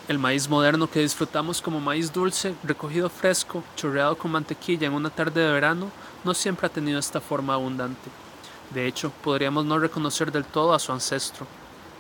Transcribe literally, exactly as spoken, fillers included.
El maíz moderno que disfrutamos como maíz dulce, recogido fresco, chorreado con mantequilla en una tarde de verano, no siempre ha tenido esta forma abundante. De hecho, podríamos no reconocer del todo a su ancestro.